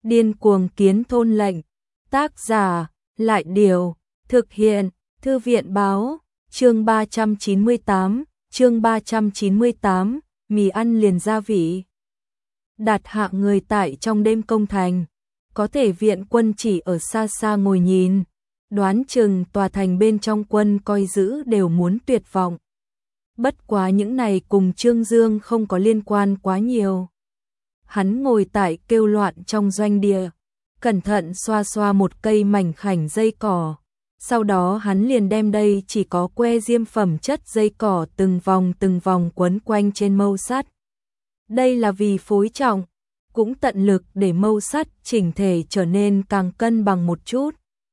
Điên cuồng kiến thôn lệnh. Tác giả, Lại Điều. Thực hiện, Thư viện Báo. Chương 398, mì ăn liền gia vị. Đạt hạ người tại trong đêm công thành. Có thể viện quân chỉ ở xa xa ngồi nhìn. Đoán chừng tòa thành bên trong quân coi giữ đều muốn tuyệt vọng. Bất quá những này cùng Trương Dương không có liên quan quá nhiều. Hắn ngồi tại kêu loạn trong doanh địa, cẩn thận xoa xoa một cây mảnh khảnh dây cỏ. Sau đó hắn liền đem đây chỉ có que diêm phẩm chất dây cỏ từng vòng quấn quanh trên mâu sắt. Đây là vì phối trọng, cũng tận lực để mâu sắt chỉnh thể trở nên càng cân bằng một chút.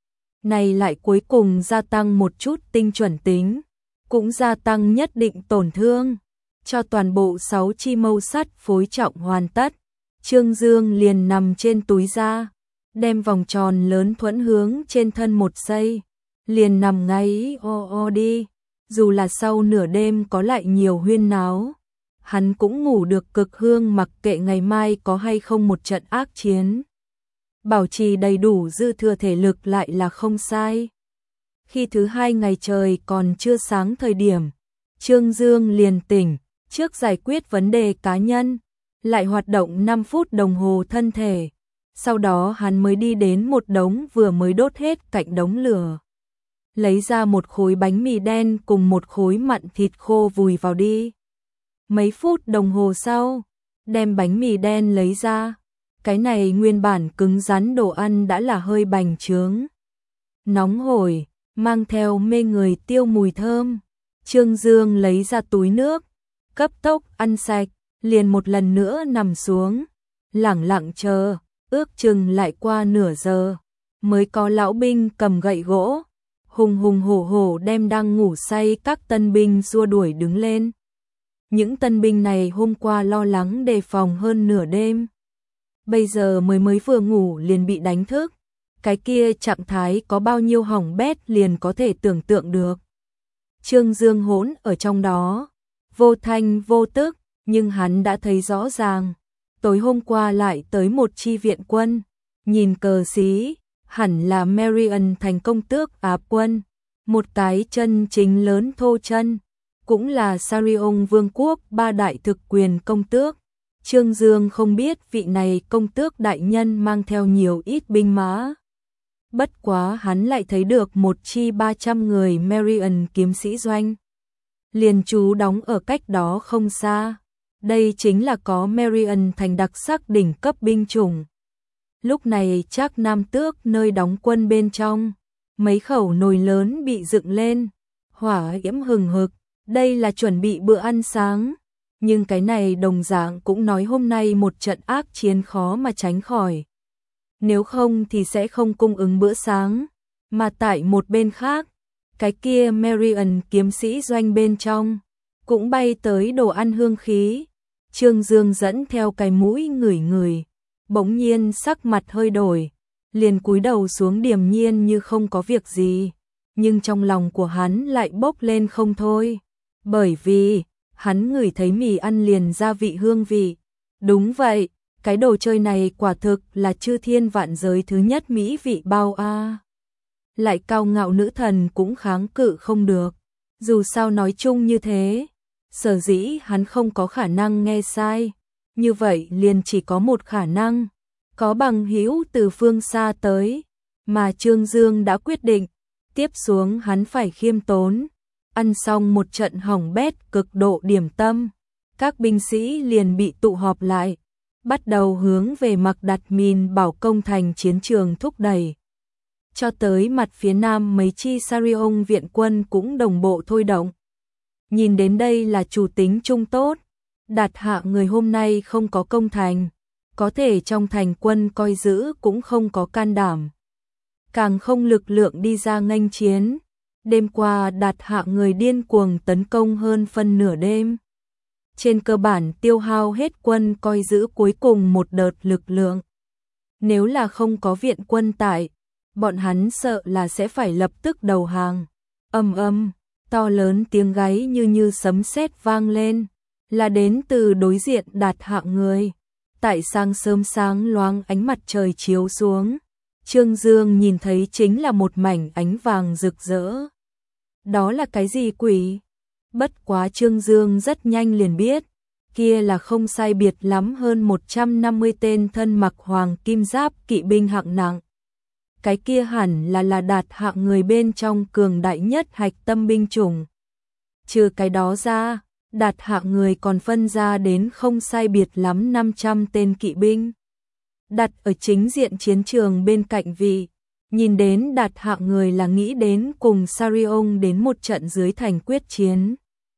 Này lại cuối cùng gia tăng một chút tinh chuẩn tính, cũng gia tăng nhất định tổn thương. Cho toàn bộ 6 chi mâu sắt phối trọng hoàn tất, Trương Dương liền nằm trên túi da, đem vòng tròn lớn thuẫn hướng trên thân một giây, liền nằm ngáy o đi. Dù là sau nửa đêm có lại nhiều huyên náo, hắn cũng ngủ được cực hương, mặc kệ ngày mai có hay không một trận ác chiến. Bảo trì đầy đủ dư thừa thể lực lại là không sai. Khi thứ hai ngày trời còn chưa sáng thời điểm, Trương Dương liền tỉnh, trước giải quyết vấn đề cá nhân, lại hoạt động 5 phút đồng hồ thân thể. Sau đó hắn mới đi đến một đống vừa mới đốt hết cạnh đống lửa. Lấy ra một khối bánh mì đen cùng một khối mặn thịt khô vùi vào đi. Mấy phút đồng hồ sau, đem bánh mì đen lấy ra. Cái này nguyên bản cứng rắn đồ ăn đã là hơi bành trướng, nóng hổi, mang theo mê người tiêu mùi thơm. Trương Dương lấy ra túi nước, cấp tốc ăn sạch, liền một lần nữa nằm xuống, lẳng lặng chờ. Ước chừng lại qua nửa giờ, mới có lão binh cầm gậy gỗ, hùng hùng hổ hổ đem đang ngủ say các tân binh xua đuổi đứng lên. Những tân binh này hôm qua lo lắng đề phòng hơn nửa đêm, bây giờ mới vừa ngủ liền bị đánh thức. Cái kia trạng thái có bao nhiêu hỏng bét liền có thể tưởng tượng được. Trương Dương hỗn ở trong đó, vô thanh vô tức, nhưng hắn đã thấy rõ ràng. Tối hôm qua lại tới một chi viện quân, nhìn cờ xí, hẳn là Marian thành công tước Áp quân, một cái chân chính lớn thô chân, cũng là Sarion vương quốc 3 đại thực quyền công tước. Trương Dương không biết vị này công tước đại nhân mang theo nhiều ít binh mã. Bất quá hắn lại thấy được một chi 300 người Marian kiếm sĩ doanh, liền trú đóng ở cách đó không xa. Đây chính là có Marian thành đặc sắc đỉnh cấp binh chủng. Lúc này Trác Nam Tước nơi đóng quân bên trong, mấy khẩu nồi lớn bị dựng lên, hỏa diễm hừng hực, đây là chuẩn bị bữa ăn sáng. Nhưng cái này đồng dạng cũng nói hôm nay một trận ác chiến khó mà tránh khỏi. Nếu không thì sẽ không cung ứng bữa sáng. Mà tại một bên khác, cái kia Marian kiếm sĩ doanh bên trong, cũng bay tới đồ ăn hương khí. Trương Dương dẫn theo cái mũi ngửi, bỗng nhiên sắc mặt hơi đổi, liền cúi đầu xuống điềm nhiên như không có việc gì. Nhưng trong lòng của hắn lại bốc lên không thôi, bởi vì hắn ngửi thấy mì ăn liền gia vị hương vị. Đúng vậy, cái đồ chơi này quả thực là chư thiên vạn giới thứ nhất mỹ vị bao a. Lại cao ngạo nữ thần cũng kháng cự không được. Dù sao nói chung như thế, sở dĩ hắn không có khả năng nghe sai. Như vậy liền chỉ có một khả năng, có bằng hữu từ phương xa tới, mà Trương Dương đã quyết định, tiếp xuống hắn phải khiêm tốn. Ăn xong một trận hỏng bét cực độ điểm tâm, các binh sĩ liền bị tụ họp lại, bắt đầu hướng về Mặc Đặt Mìn Bảo công thành chiến trường thúc đẩy. Cho tới mặt phía nam mấy chi Sarion viện quân cũng đồng bộ thôi động. Nhìn đến đây là chủ tính trung tốt, Đạt hạ người hôm nay không có công thành, có thể trong thành quân coi giữ cũng không có can đảm, càng không lực lượng đi ra nghênh chiến. Đêm qua Đạt hạ người điên cuồng tấn công hơn phân nửa đêm, trên cơ bản tiêu hao hết quân coi giữ cuối cùng một đợt lực lượng. Nếu là không có viện quân tại, bọn hắn sợ là sẽ phải lập tức đầu hàng. To lớn tiếng gáy như sấm sét vang lên, là đến từ đối diện Đạt hạ người. Tại sáng sớm sáng loáng ánh mặt trời chiếu xuống, Trương Dương nhìn thấy chính là một mảnh ánh vàng rực rỡ. Đó là cái gì quỷ? Bất quá Trương Dương rất nhanh liền biết, kia là không sai biệt lắm hơn 150 tên thân mặc hoàng kim giáp kỵ binh hạng nặng. Cái kia hẳn là Đạt hạng người bên trong cường đại nhất hạch tâm binh chủng. Trừ cái đó ra, Đạt hạng người còn phân ra đến không sai biệt lắm 500 tên kỵ binh. Đặt ở chính diện chiến trường bên cạnh vị, nhìn đến Đạt hạng người là nghĩ đến cùng Sarion đến một trận dưới thành quyết chiến.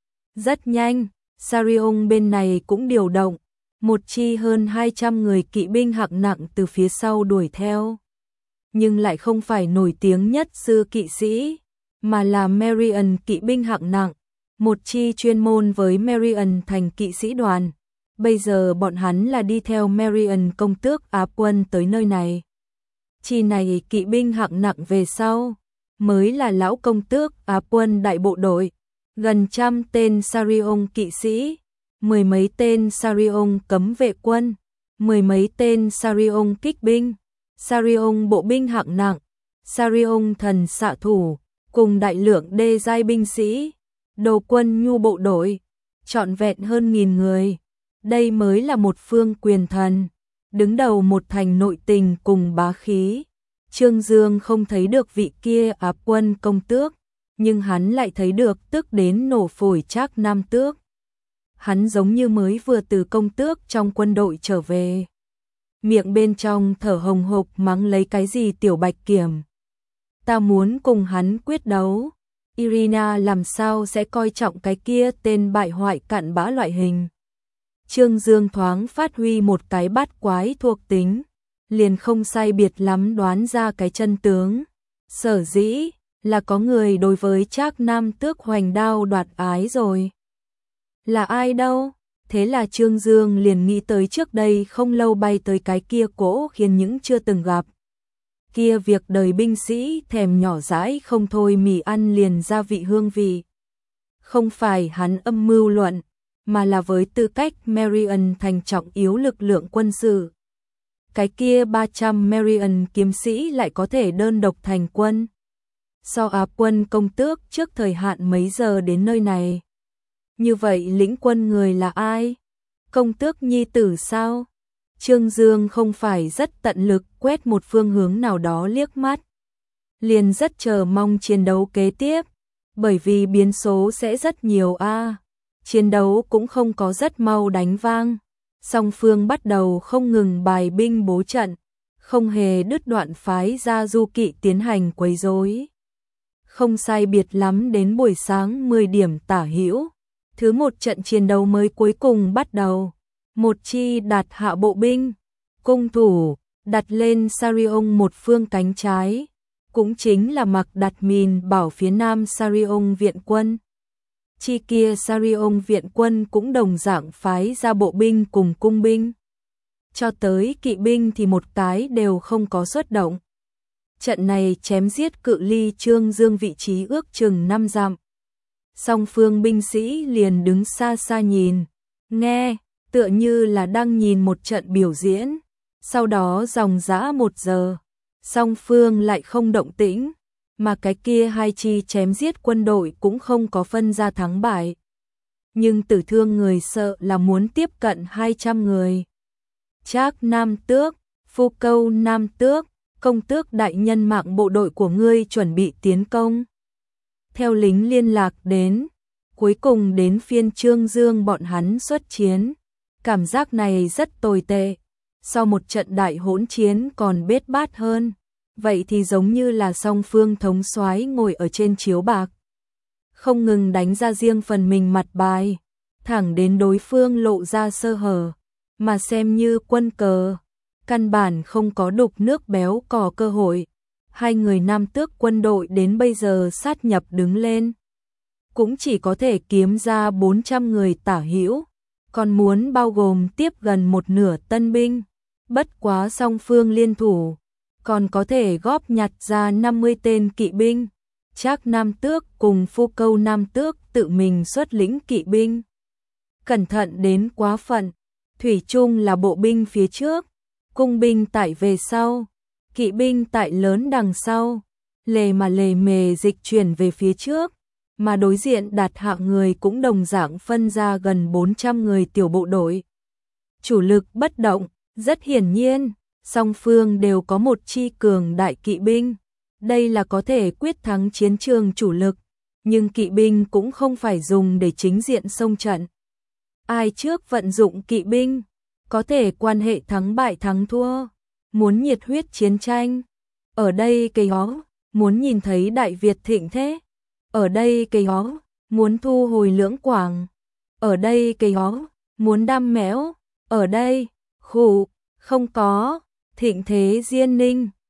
Rất nhanh, Sarion bên này cũng điều động, một chi hơn 200 người kỵ binh hạng nặng từ phía sau đuổi theo. Nhưng lại không phải nổi tiếng nhất sư kỵ sĩ, mà là Marion kỵ binh hạng nặng, một chi chuyên môn với Marion thành kỵ sĩ đoàn. Bây giờ bọn hắn là đi theo Marion công tước Á quân tới nơi này. Chi này kỵ binh hạng nặng về sau, mới là lão công tước Á quân đại bộ đội, gần 100 tên Sarion kỵ sĩ, mười mấy tên Sarion cấm vệ quân, mười mấy tên Sarion kích binh, Sarion bộ binh hạng nặng, Sarion thần xạ thủ, cùng đại lượng đê giai binh sĩ, đồ quân nhu bộ đội, trọn vẹn hơn 1000 người. Đây mới là một phương quyền thần, đứng đầu một thành nội tình cùng bá khí. Trương Dương không thấy được vị kia Á quân công tước, nhưng hắn lại thấy được tức đến nổ phổi Trác Nam tước. Hắn giống như mới vừa từ công tước trong quân đội trở về. Miệng bên trong thở hồng hộc mắng lấy cái gì tiểu bạch kiểm. Ta muốn cùng hắn quyết đấu. Irina làm sao sẽ coi trọng cái kia tên bại hoại cặn bã loại hình. Trương Dương thoáng phát huy một cái bát quái thuộc tính, liền không sai biệt lắm đoán ra cái chân tướng. Sở dĩ là có người đối với Trác Nam tước hoành đao đoạt ái rồi. Là ai đâu? Thế là Trương Dương liền nghĩ tới trước đây không lâu bay tới cái kia cỗ khiến những chưa từng gặp. Kia việc đời binh sĩ thèm nhỏ dãi không thôi mì ăn liền gia vị hương vị. Không phải hắn âm mưu luận, mà là với tư cách Marion thành trọng yếu lực lượng quân sự. Cái kia 300 Marion kiếm sĩ lại có thể đơn độc thành quân. So Á quân công tước trước thời hạn mấy giờ đến nơi này. Như vậy lĩnh quân người là ai? Công tước nhi tử sao? Trương Dương không phải rất tận lực quét một phương hướng nào đó liếc mắt. Liền rất chờ mong chiến đấu kế tiếp, bởi vì biến số sẽ rất nhiều a. Chiến đấu cũng không có rất mau đánh vang. Song phương bắt đầu không ngừng bài binh bố trận, không hề đứt đoạn phái ra du kỵ tiến hành quấy rối. Không sai biệt lắm đến buổi sáng 10 điểm tả hữu, thứ một trận chiến đấu mới cuối cùng bắt đầu. Một chi Đạt hạ bộ binh, cung thủ, đặt lên Sarion một phương cánh trái, cũng chính là mặc đặt mìn bảo phía nam Sarion viện quân. Chi kia Sarion viện quân cũng đồng dạng phái ra bộ binh cùng cung binh. Cho tới kỵ binh thì một cái đều không có xuất động. Trận này chém giết cự ly Trương Dương vị trí ước chừng 5 dặm. Song phương binh sĩ liền đứng xa xa nhìn, nghe, tựa như là đang nhìn một trận biểu diễn. Sau đó dòng dã 1 giờ, song phương lại không động tĩnh, mà cái kia hai chi chém giết quân đội cũng không có phân ra thắng bại. Nhưng tử thương người sợ là muốn tiếp cận 200 người. Trác Nam tước, Phu Câu Nam tước, công tước đại nhân mạng bộ đội của ngươi chuẩn bị tiến công. Theo lính liên lạc đến, cuối cùng đến phiên Trương Dương bọn hắn xuất chiến. Cảm giác này rất tồi tệ. Sau một trận đại hỗn chiến còn bết bát hơn. Vậy thì giống như là song phương thống soái ngồi ở trên chiếu bạc, không ngừng đánh ra riêng phần mình mặt bài, thẳng đến đối phương lộ ra sơ hở, mà xem như quân cờ, căn bản không có đục nước béo cò cơ hội. Hai người Nam tước quân đội đến bây giờ sát nhập đứng lên, cũng chỉ có thể kiếm ra 400 người tả hữu, còn muốn bao gồm tiếp gần một nửa tân binh. Bất quá song phương liên thủ, còn có thể góp nhặt ra 50 tên kỵ binh. Trác Nam tước cùng Phu Câu Nam tước tự mình xuất lĩnh kỵ binh. Cẩn thận đến quá phận, thủy chung là bộ binh phía trước, cung binh tại về sau, kỵ binh tại lớn đằng sau, lề mà lề mề dịch chuyển về phía trước, mà đối diện Đạt hạng người cũng đồng dạng phân ra gần 400 người tiểu bộ đội. Chủ lực bất động, rất hiển nhiên, song phương đều có một chi cường đại kỵ binh, đây là có thể quyết thắng chiến trường chủ lực, nhưng kỵ binh cũng không phải dùng để chính diện xông trận. Ai trước vận dụng kỵ binh, có thể quan hệ thắng bại thắng thua, muốn nhiệt huyết chiến tranh. Ở đây cây hó, muốn nhìn thấy Đại Việt thịnh thế. Ở đây cây hó, muốn thu hồi Lưỡng Quảng. Ở đây cây hó, muốn đam mẽo. Ở đây, khủ, không có, thịnh thế Diên Ninh.